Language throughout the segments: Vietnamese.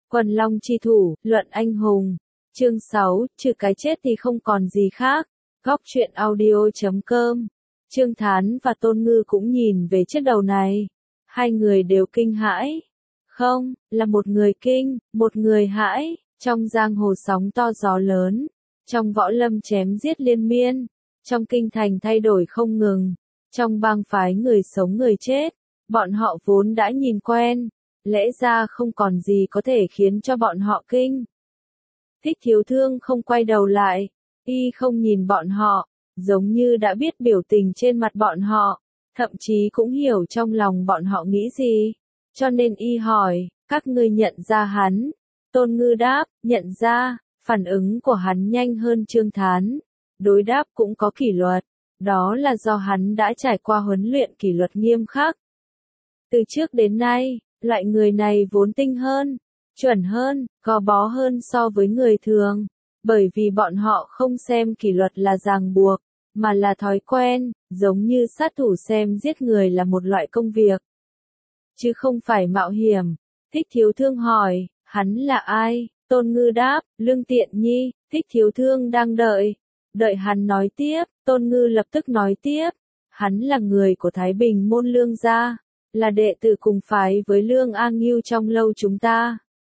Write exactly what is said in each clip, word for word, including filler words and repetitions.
Quần long chi thủ, luận anh hùng. Chương sáu, trừ cái chết thì không còn gì khác. Góc truyện audio chấm com. Trương Thán và Tôn Ngư cũng nhìn về chiếc đầu này. Hai người đều kinh hãi. Không, là một người kinh, một người hãi. Trong giang hồ sóng to gió lớn. Trong võ lâm chém giết liên miên. Trong kinh thành thay đổi không ngừng. Trong bang phái người sống người chết. Bọn họ vốn đã nhìn quen. Lẽ ra không còn gì có thể khiến cho bọn họ kinh. Thích Thiếu Thương không quay đầu lại. Y không nhìn bọn họ. Giống như đã biết biểu tình trên mặt bọn họ. Thậm chí cũng hiểu trong lòng bọn họ nghĩ gì. Cho nên Y hỏi, các ngươi nhận ra hắn. Tôn Ngư đáp, nhận ra. Phản ứng của hắn nhanh hơn Trương Thán. Đối đáp cũng có kỷ luật. Đó là do hắn đã trải qua huấn luyện kỷ luật nghiêm khắc. Từ trước đến nay, loại người này vốn tinh hơn, chuẩn hơn, gò bó hơn so với người thường. Bởi vì bọn họ không xem kỷ luật là ràng buộc, mà là thói quen, giống như sát thủ xem giết người là một loại công việc. Chứ không phải mạo hiểm. Thích Thiếu Thương hỏi, hắn là ai? Tôn Ngư đáp, Lương Tiện Nhi. Thích Thiếu Thương đang đợi. Đợi hắn nói tiếp, Tôn Ngư lập tức nói tiếp. Hắn là người của Thái Bình môn Lương gia. Là đệ tử cùng phái với Lương A Ngưu trong lâu chúng ta.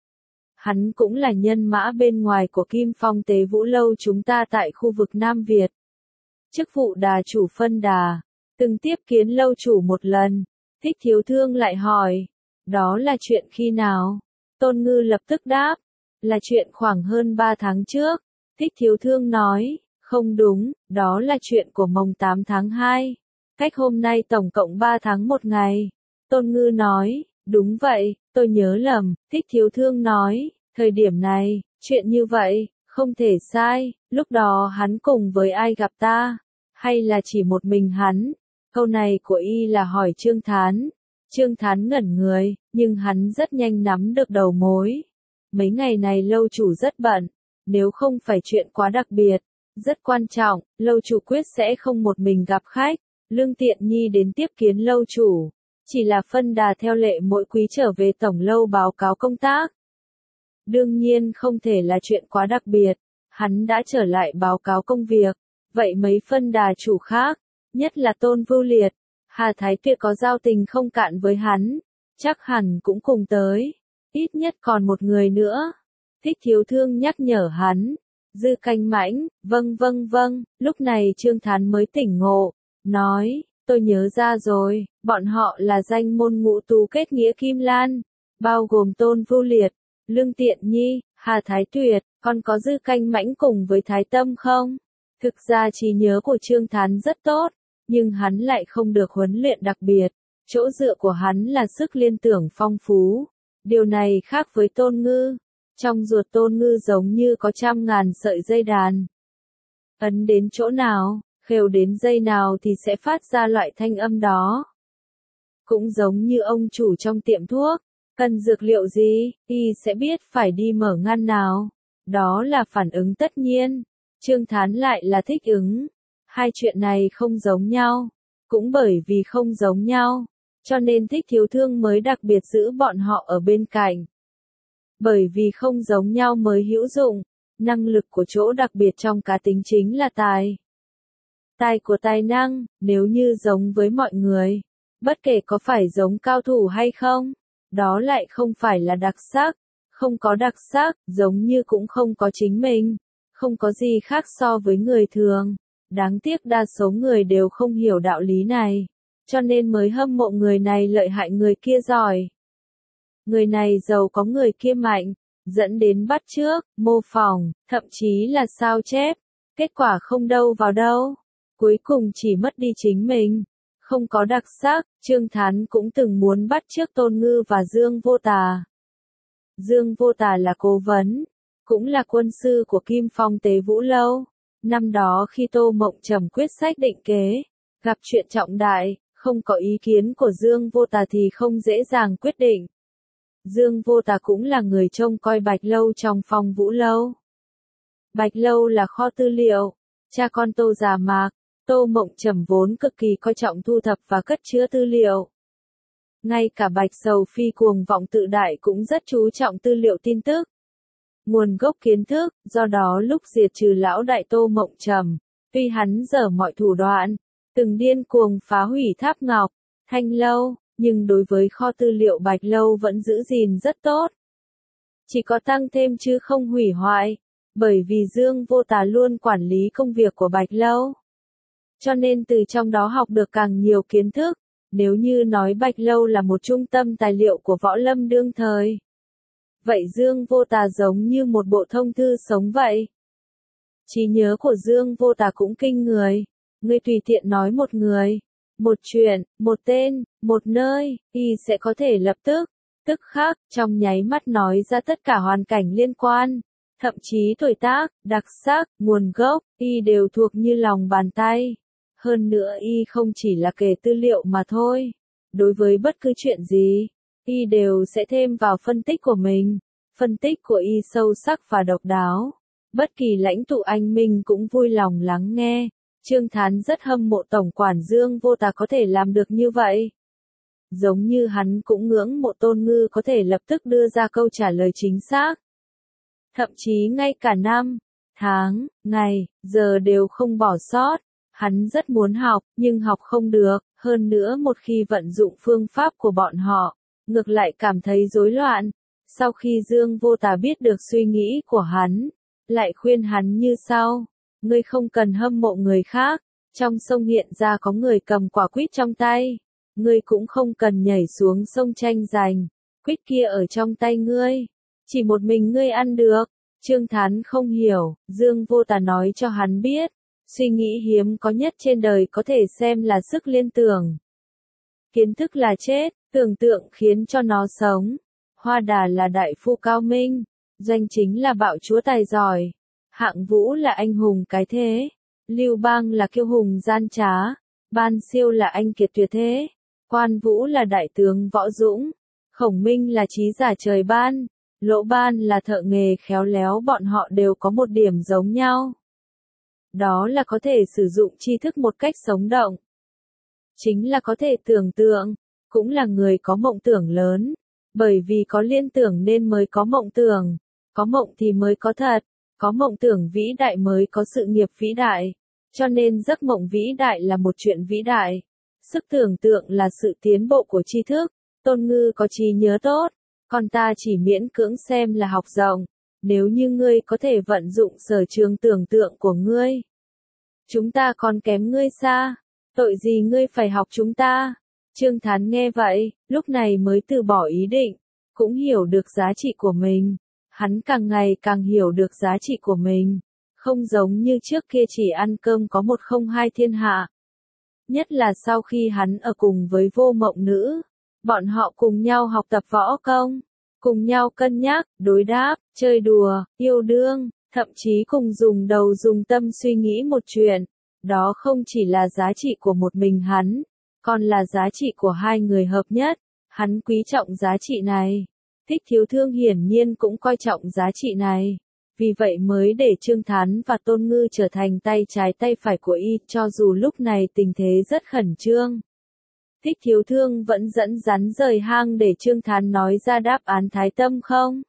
Hắn cũng là nhân mã bên ngoài của Kim Phong Tế Vũ lâu chúng ta tại khu vực Nam Việt. Chức vụ đà chủ phân đà, từng tiếp kiến lâu chủ một lần. Thích Thiếu Thương lại hỏi, đó là chuyện khi nào? Tôn Ngư lập tức đáp, là chuyện khoảng hơn ba tháng trước. Thích Thiếu Thương nói, không đúng, đó là chuyện của mồng tám tháng hai. Cách hôm nay tổng cộng ba tháng một ngày. Tôn Ngư nói, đúng vậy, tôi nhớ lầm. Thích Thiếu Thương nói, thời điểm này, chuyện như vậy, không thể sai. Lúc đó hắn cùng với ai gặp ta? Hay là chỉ một mình hắn? Câu này của Y là hỏi Trương Thán. Trương Thán ngẩn người, nhưng hắn rất nhanh nắm được đầu mối. Mấy ngày này lâu chủ rất bận. Nếu không phải chuyện quá đặc biệt, rất quan trọng, lâu chủ quyết sẽ không một mình gặp khách. Lương Tiện Nhi đến tiếp kiến lâu chủ. Chỉ là phân đà theo lệ mỗi quý trở về tổng lâu báo cáo công tác. Đương nhiên không thể là chuyện quá đặc biệt. Hắn đã trở lại báo cáo công việc. Vậy mấy phân đà chủ khác, nhất là Tôn Vưu Liệt, Hà Thái Tuyệt có giao tình không cạn với hắn, chắc hẳn cũng cùng tới. Ít nhất còn một người nữa. Thích Thiếu Thương nhắc nhở hắn. Dư Canh Mãnh, vâng vâng vâng. Lúc này Trương Thán mới tỉnh ngộ, nói, tôi nhớ ra rồi, bọn họ là danh môn ngũ tú kết nghĩa Kim Lan, bao gồm Tôn Vưu Liệt, Lương Tiện Nhi, Hà Thái Tuyệt, còn có Dư Canh Mãnh cùng với Thái Tâm không? Thực ra trí nhớ của Trương Thán rất tốt, nhưng hắn lại không được huấn luyện đặc biệt. Chỗ dựa của hắn là sức liên tưởng phong phú. Điều này khác với Tôn Ngư. Trong ruột Tôn Ngư giống như có trăm ngàn sợi dây đàn. Ấn đến chỗ nào, khều đến dây nào thì sẽ phát ra loại thanh âm đó. Cũng giống như ông chủ trong tiệm thuốc, cần dược liệu gì, y sẽ biết phải đi mở ngăn nào. Đó là phản ứng tất nhiên. Trương Thán lại là thích ứng. Hai chuyện này không giống nhau. Cũng bởi vì không giống nhau, cho nên Thích Thiếu Thương mới đặc biệt giữ bọn họ ở bên cạnh. Bởi vì không giống nhau mới hữu dụng. Năng lực của chỗ đặc biệt trong cá tính chính là tài. Tài của tài năng, nếu như giống với mọi người, bất kể có phải giống cao thủ hay không, đó lại không phải là đặc sắc. Không có đặc sắc, giống như cũng không có chính mình. Không có gì khác so với người thường. Đáng tiếc đa số người đều không hiểu đạo lý này. Cho nên mới hâm mộ người này lợi hại người kia giỏi. Người này giàu có người kia mạnh. Dẫn đến bắt chước, mô phỏng, thậm chí là sao chép. Kết quả không đâu vào đâu. Cuối cùng chỉ mất đi chính mình. Không có đặc sắc. Trương Thán cũng từng muốn bắt chước Tôn Ngư và Dương Vô Tà. Dương Vô Tà là cố vấn, cũng là quân sư của Kim Phong Tế Vũ lâu. Năm đó khi Tô Mộng Trầm quyết sách định kế, gặp chuyện trọng đại, không có ý kiến của Dương Vô Tà thì không dễ dàng quyết định. Dương Vô Tà cũng là người trông coi Bạch Lâu trong Phong Vũ lâu. Bạch Lâu là kho tư liệu, cha con Tô già Mạc, Tô Mộng Trầm vốn cực kỳ coi trọng thu thập và cất chứa tư liệu. Ngay cả Bạch Sầu Phi cuồng vọng tự đại cũng rất chú trọng tư liệu tin tức, nguồn gốc kiến thức, do đó lúc diệt trừ lão đại Tô Mộng Trầm, tuy hắn dở mọi thủ đoạn, từng điên cuồng phá hủy Tháp Ngọc, Thanh Lâu, nhưng đối với kho tư liệu Bạch Lâu vẫn giữ gìn rất tốt. Chỉ có tăng thêm chứ không hủy hoại, bởi vì Dương Vô Tà luôn quản lý công việc của Bạch Lâu. Cho nên từ trong đó học được càng nhiều kiến thức, nếu như nói Bạch Lâu là một trung tâm tài liệu của võ lâm đương thời. Vậy Dương Vô Tà giống như một bộ thông thư sống vậy. Trí nhớ của Dương Vô Tà cũng kinh người, người tùy tiện nói một người, một chuyện, một tên, một nơi, y sẽ có thể lập tức, tức khắc, trong nháy mắt nói ra tất cả hoàn cảnh liên quan, thậm chí tuổi tác, đặc sắc, nguồn gốc, y đều thuộc như lòng bàn tay. Hơn nữa y không chỉ là kể tư liệu mà thôi, đối với bất cứ chuyện gì, y đều sẽ thêm vào phân tích của mình, phân tích của y sâu sắc và độc đáo. Bất kỳ lãnh tụ anh minh cũng vui lòng lắng nghe. Trương Thán rất hâm mộ tổng quản Dương Vô Tà có thể làm được như vậy. Giống như hắn cũng ngưỡng mộ Tôn Ngư có thể lập tức đưa ra câu trả lời chính xác. Thậm chí ngay cả năm, tháng, ngày, giờ đều không bỏ sót. Hắn rất muốn học, nhưng học không được, hơn nữa một khi vận dụng phương pháp của bọn họ, ngược lại cảm thấy rối loạn. Sau khi Dương Vô Tà biết được suy nghĩ của hắn, lại khuyên hắn như sau, ngươi không cần hâm mộ người khác, trong sông hiện ra có người cầm quả quýt trong tay, ngươi cũng không cần nhảy xuống sông tranh giành, quýt kia ở trong tay ngươi, chỉ một mình ngươi ăn được. Trương Thán không hiểu, Dương Vô Tà nói cho hắn biết, suy nghĩ hiếm có nhất trên đời có thể xem là sức liên tưởng. Kiến thức là chết, tưởng tượng khiến cho nó sống. Hoa Đà là đại phu cao minh, Doanh Chính là bạo chúa tài giỏi, Hạng Vũ là anh hùng cái thế, Lưu Bang là kiêu hùng gian trá, Ban Siêu là anh kiệt tuyệt thế, Quan Vũ là đại tướng võ dũng, Khổng Minh là trí giả trời ban, Lỗ Ban là thợ nghề khéo léo, bọn họ đều có một điểm giống nhau. Đó là có thể sử dụng tri thức một cách sống động. Chính là có thể tưởng tượng, cũng là người có mộng tưởng lớn. Bởi vì có liên tưởng nên mới có mộng tưởng, có mộng thì mới có thật, có mộng tưởng vĩ đại mới có sự nghiệp vĩ đại. Cho nên giấc mộng vĩ đại là một chuyện vĩ đại. Sức tưởng tượng là sự tiến bộ của tri thức. Tôn Ngư có trí nhớ tốt, còn ta chỉ miễn cưỡng xem là học rộng. Nếu như ngươi có thể vận dụng sở trường tưởng tượng của ngươi, chúng ta còn kém ngươi xa, tội gì ngươi phải học chúng ta. Trương Thán nghe vậy, lúc này mới từ bỏ ý định, cũng hiểu được giá trị của mình. Hắn càng ngày càng hiểu được giá trị của mình, không giống như trước kia chỉ ăn cơm có một không hai thiên hạ. Nhất là sau khi hắn ở cùng với Vô Mộng Nữ, bọn họ cùng nhau học tập võ công, cùng nhau cân nhắc, đối đáp, chơi đùa, yêu đương, thậm chí cùng dùng đầu dùng tâm suy nghĩ một chuyện. Đó không chỉ là giá trị của một mình hắn, còn là giá trị của hai người hợp nhất. Hắn quý trọng giá trị này. Thích Thiếu Thương hiển nhiên cũng coi trọng giá trị này. Vì vậy mới để Trương Thán và Tôn Ngư trở thành tay trái tay phải của y, cho dù lúc này tình thế rất khẩn trương. Thích Thiếu Thương vẫn dẫn rắn rời hang để Trương Thán nói ra đáp án Thái Tâm không?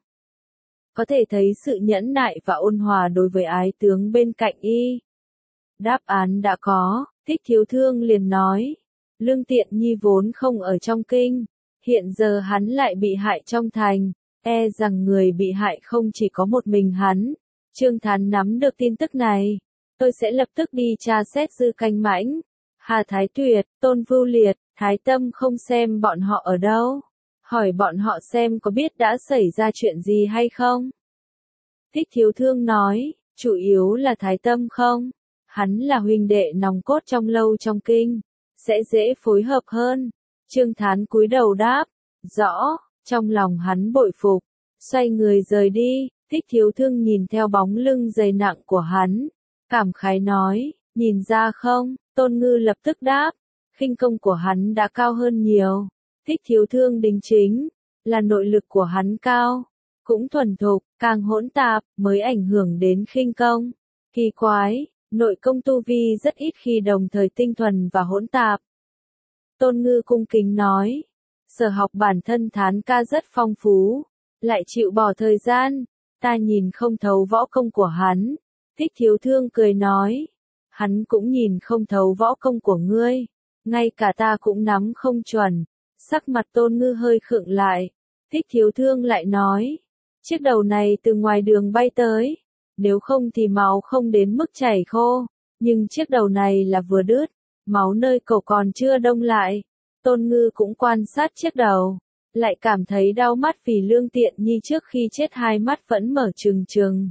Có thể thấy sự nhẫn nại và ôn hòa đối với ái tướng bên cạnh y. Đáp án đã có, Thích Thiếu Thương liền nói. Lương Tiện Nhi vốn không ở trong kinh, hiện giờ hắn lại bị hại trong thành, e rằng người bị hại không chỉ có một mình hắn. Trương Thán nắm được tin tức này, tôi sẽ lập tức đi tra xét Dư Canh Mãnh, Hà Thái Tuyệt, Tôn Vưu Liệt, Thái Tâm không xem bọn họ ở đâu, hỏi bọn họ xem có biết đã xảy ra chuyện gì hay không. Thích Thiếu Thương nói, chủ yếu là Thái Tâm không, hắn là huynh đệ nòng cốt trong lâu trong kinh, sẽ dễ phối hợp hơn. Trương Thán cúi đầu đáp, rõ, trong lòng hắn bội phục, xoay người rời đi. Thích Thiếu Thương nhìn theo bóng lưng dày nặng của hắn, cảm khái nói, nhìn ra không? Tôn Ngư lập tức đáp, khinh công của hắn đã cao hơn nhiều. Thích Thiếu Thương đính chính, là nội lực của hắn cao, cũng thuần thục, càng hỗn tạp, mới ảnh hưởng đến khinh công. Kỳ quái, nội công tu vi rất ít khi đồng thời tinh thuần và hỗn tạp. Tôn Ngư cung kính nói, Sở học bản thân Thán ca rất phong phú, lại chịu bỏ thời gian, ta nhìn không thấu võ công của hắn. Thích Thiếu Thương cười nói, hắn cũng nhìn không thấu võ công của ngươi, ngay cả ta cũng nắm không chuẩn. Sắc mặt Tôn Ngư hơi khựng lại, Thích Thiếu Thương lại nói, chiếc đầu này từ ngoài đường bay tới, nếu không thì máu không đến mức chảy khô, nhưng chiếc đầu này là vừa đứt, máu nơi cổ còn chưa đông lại. Tôn Ngư cũng quan sát chiếc đầu, lại cảm thấy đau mắt vì Lương Tiện Nhi trước khi chết hai mắt vẫn mở trừng trừng.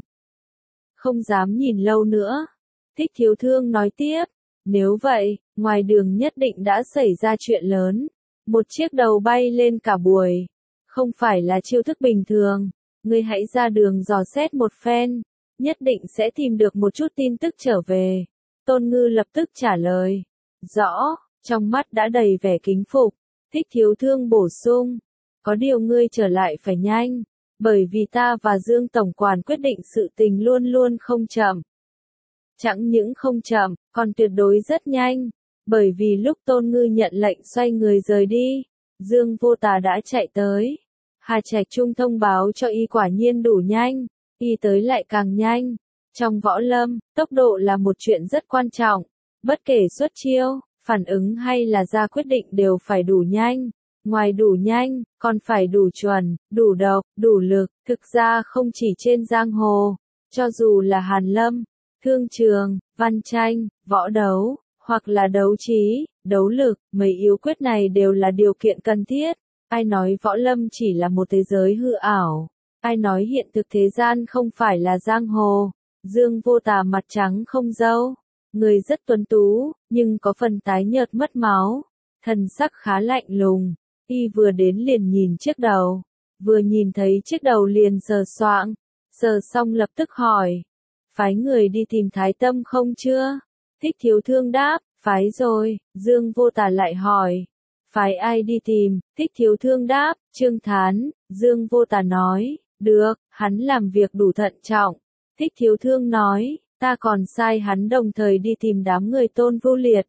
Không dám nhìn lâu nữa. Thích Thiếu Thương nói tiếp, nếu vậy, ngoài đường nhất định đã xảy ra chuyện lớn. Một chiếc đầu bay lên cả buổi, không phải là chiêu thức bình thường. Ngươi hãy ra đường dò xét một phen, nhất định sẽ tìm được một chút tin tức trở về. Tôn Ngư lập tức trả lời, rõ, trong mắt đã đầy vẻ kính phục. Thích Thiếu Thương bổ sung, có điều ngươi trở lại phải nhanh, bởi vì ta và Dương Tổng Quản quyết định sự tình luôn luôn không chậm. Chẳng những không chậm, còn tuyệt đối rất nhanh, bởi vì lúc Tôn Ngư nhận lệnh xoay người rời đi, Dương Vô Tà đã chạy tới. Hà Trạch Trung thông báo cho y quả nhiên đủ nhanh, y tới lại càng nhanh. Trong võ lâm, tốc độ là một chuyện rất quan trọng, bất kể xuất chiêu, phản ứng hay là ra quyết định đều phải đủ nhanh. Ngoài đủ nhanh, còn phải đủ chuẩn, đủ độc, đủ lực. Thực ra không chỉ trên giang hồ, cho dù là hàn lâm, thương trường, văn tranh, võ đấu, hoặc là đấu trí, đấu lực, mấy yếu quyết này đều là điều kiện cần thiết. Ai nói võ lâm chỉ là một thế giới hư ảo? Ai nói hiện thực thế gian không phải là giang hồ? Dương Vô Tà mặt trắng không râu, người rất tuấn tú, nhưng có phần tái nhợt mất máu, thần sắc khá lạnh lùng. Y vừa đến liền nhìn chiếc đầu, vừa nhìn thấy chiếc đầu liền sờ soạng, sờ xong lập tức hỏi, phái người đi tìm Thái Tâm không chưa? Thích Thiếu Thương đáp, phái rồi. Dương Vô Tà lại hỏi, phái ai đi tìm? Thích Thiếu Thương đáp, Trương Thán. Dương Vô Tà nói, được, hắn làm việc đủ thận trọng. Thích Thiếu Thương nói, ta còn sai hắn đồng thời đi tìm đám người Tôn Vu Liệt,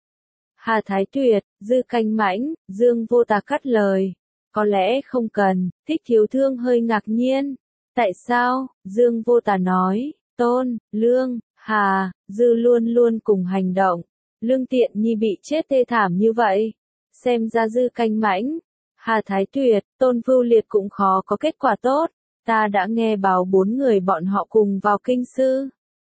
Hà Thái Tuyệt, Dư Canh Mãnh. Dương Vô Tà cắt lời, có lẽ không cần. Thích Thiếu Thương hơi ngạc nhiên, tại sao? Dương Vô Tà nói, Tôn, Lương, Hà, Dư luôn luôn cùng hành động, Lương Tiện Nhi bị chết thê thảm như vậy, xem ra Dư Canh Mãnh, Hà Thái Tuyệt, Tôn Vu Liệt cũng khó có kết quả tốt. Ta đã nghe báo bốn người bọn họ cùng vào kinh sư.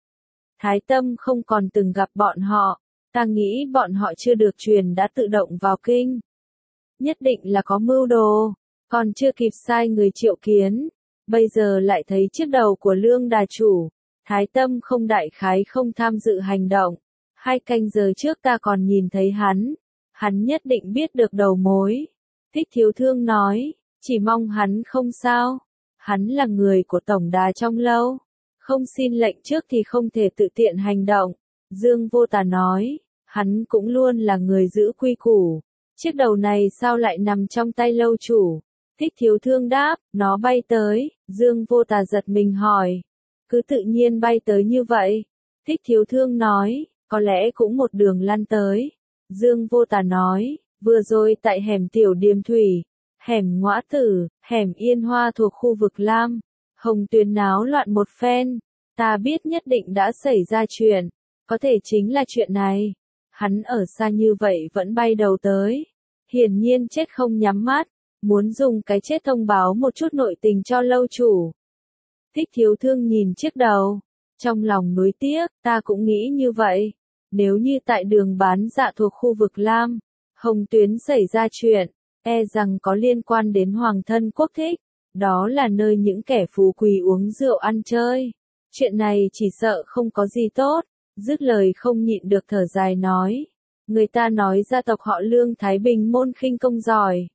Thái Tâm không còn từng gặp bọn họ, ta nghĩ bọn họ chưa được truyền đã tự động vào kinh. Nhất định là có mưu đồ, còn chưa kịp sai người triệu kiến, bây giờ lại thấy chiếc đầu của Lương Đà Chủ. Thái Tâm không đại khái không tham dự hành động, hai canh giờ trước ta còn nhìn thấy hắn, hắn nhất định biết được đầu mối. Thích Thiếu Thương nói, chỉ mong hắn không sao, hắn là người của tổng đà trong lâu, không xin lệnh trước thì không thể tự tiện hành động. Dương Vô Tà nói, hắn cũng luôn là người giữ quy củ, chiếc đầu này sao lại nằm trong tay lâu chủ? Thích Thiếu Thương đáp, nó bay tới. Dương Vô Tà giật mình hỏi, cứ tự nhiên bay tới như vậy? Thích Thiếu Thương nói, có lẽ cũng một đường lăn tới. Dương Vô Tà nói, vừa rồi tại hẻm Tiểu Điềm Thủy, hẻm Ngõa Tử, hẻm Yên Hoa thuộc khu vực Lam Hồng Tuyền náo loạn một phen, ta biết nhất định đã xảy ra chuyện, có thể chính là chuyện này. Hắn ở xa như vậy vẫn bay đầu tới, hiển nhiên chết không nhắm mắt, muốn dùng cái chết thông báo một chút nội tình cho lâu chủ. Thích Thiếu Thương nhìn chiếc đầu, trong lòng nuối tiếc, ta cũng nghĩ như vậy. Nếu như tại đường bán dạ thuộc khu vực Lam Hồng Tuyến xảy ra chuyện, e rằng có liên quan đến Hoàng thân quốc thích, đó là nơi những kẻ phú quý uống rượu ăn chơi. Chuyện này chỉ sợ không có gì tốt. Dứt lời không nhịn được thở dài nói, người ta nói gia tộc họ Lương Thái Bình môn khinh công giỏi,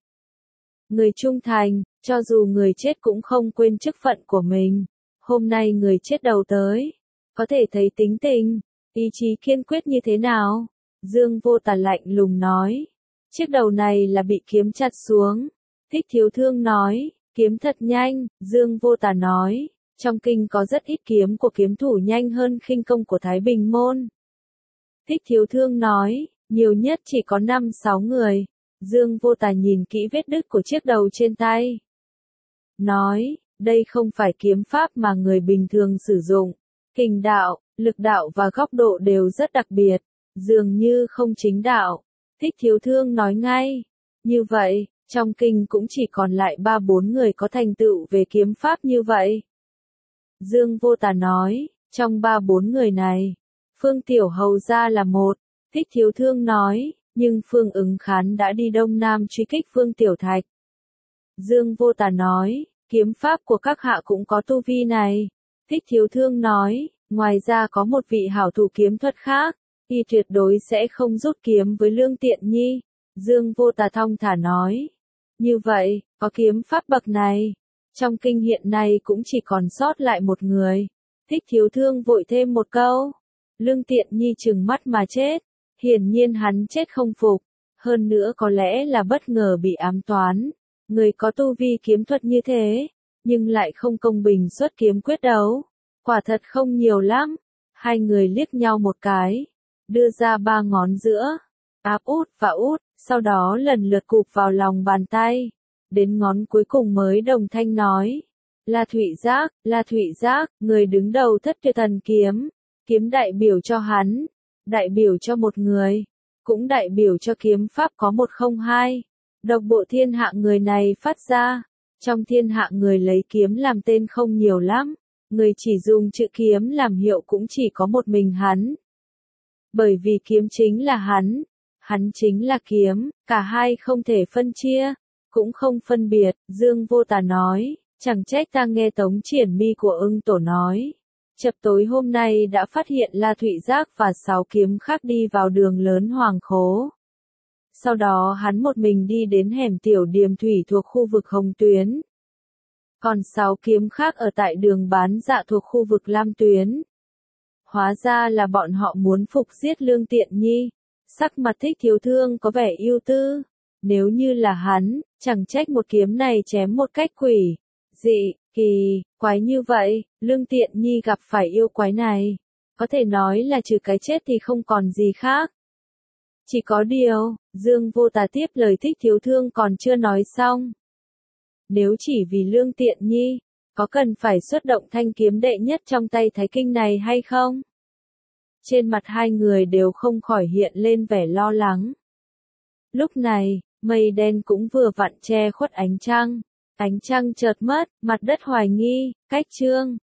người trung thành, cho dù người chết cũng không quên chức phận của mình. Hôm nay người chết đầu tới, có thể thấy tính tình, ý chí kiên quyết như thế nào. Dương Vô Tà lạnh lùng nói, chiếc đầu này là bị kiếm chặt xuống. Thích Thiếu Thương nói, kiếm thật nhanh. Dương Vô Tà nói, trong kinh có rất ít kiếm của kiếm thủ nhanh hơn khinh công của Thái Bình môn. Thích Thiếu Thương nói, nhiều nhất chỉ có năm sáu người, Dương Vô Tà nhìn kỹ vết đứt của chiếc đầu trên tay. Nói, đây không phải kiếm pháp mà người bình thường sử dụng. Kình đạo, lực đạo và góc độ đều rất đặc biệt, dường như không chính đạo. Thích Thiếu Thương nói ngay. Như vậy, trong kinh cũng chỉ còn lại ba bốn người có thành tựu về kiếm pháp như vậy. Dương Vô Tà nói, trong ba bốn người này, Phương Tiểu Hầu gia là một. Thích Thiếu Thương nói, nhưng Phương Ứng Khán đã đi Đông Nam truy kích Phương Tiểu Thạch. Dương Vô Tà nói, kiếm pháp của các hạ cũng có tu vi này. Thích Thiếu Thương nói, ngoài ra có một vị hảo thủ kiếm thuật khác, y tuyệt đối sẽ không rút kiếm với Lương Tiện Nhi. Dương Vô Tà thong thả nói, như vậy, có kiếm pháp bậc này, trong kinh hiện nay cũng chỉ còn sót lại một người. Thích Thiếu Thương vội thêm một câu, Lương Tiện Nhi trừng mắt mà chết, hiển nhiên hắn chết không phục, hơn nữa có lẽ là bất ngờ bị ám toán. Người có tu vi kiếm thuật như thế, nhưng lại không công bình xuất kiếm quyết đấu, quả thật không nhiều lắm. Hai người liếc nhau một cái, đưa ra ba ngón giữa, áp út và út, sau đó lần lượt cụp vào lòng bàn tay, đến ngón cuối cùng mới đồng thanh nói, La Thụy Giác, La Thụy Giác, người đứng đầu Thất Tuyệt Thần kiếm, kiếm đại biểu cho hắn, đại biểu cho một người, cũng đại biểu cho kiếm pháp có một không hai. Độc bộ thiên hạ người này phát ra, trong thiên hạ người lấy kiếm làm tên không nhiều lắm, người chỉ dùng chữ kiếm làm hiệu cũng chỉ có một mình hắn. Bởi vì kiếm chính là hắn, hắn chính là kiếm, cả hai không thể phân chia, cũng không phân biệt. Dương Vô Tà nói, chẳng trách ta nghe Tống Triển Mi của Ưng Tổ nói, chập tối hôm nay đã phát hiện La Thụy Giác và sáu kiếm khác đi vào đường lớn Hoàng Khố. Sau đó hắn một mình đi đến hẻm tiểu điềm thủy thuộc khu vực Hồng Tuyến. Còn sáu kiếm khác ở tại đường Bán Dạ thuộc khu vực Lam Tuyến. Hóa ra là bọn họ muốn phục giết Lương Tiện Nhi. Sắc mặt Thích Thiếu Thương có vẻ ưu tư. Nếu như là hắn, chẳng trách một kiếm này chém một cách quỷ dị, kỳ, quái như vậy. Lương Tiện Nhi gặp phải yêu quái này, có thể nói là trừ cái chết thì không còn gì khác. Chỉ có điều, Dương Vô Tà tiếp lời Thích Thiếu Thương còn chưa nói xong. Nếu chỉ vì Lương Tiện Nhi, có cần phải xuất động thanh kiếm đệ nhất trong tay Thái Kinh này hay không? Trên mặt hai người đều không khỏi hiện lên vẻ lo lắng. Lúc này, mây đen cũng vừa vặn che khuất ánh trăng. Ánh trăng chợt mất, mặt đất hoài nghi, cách trương.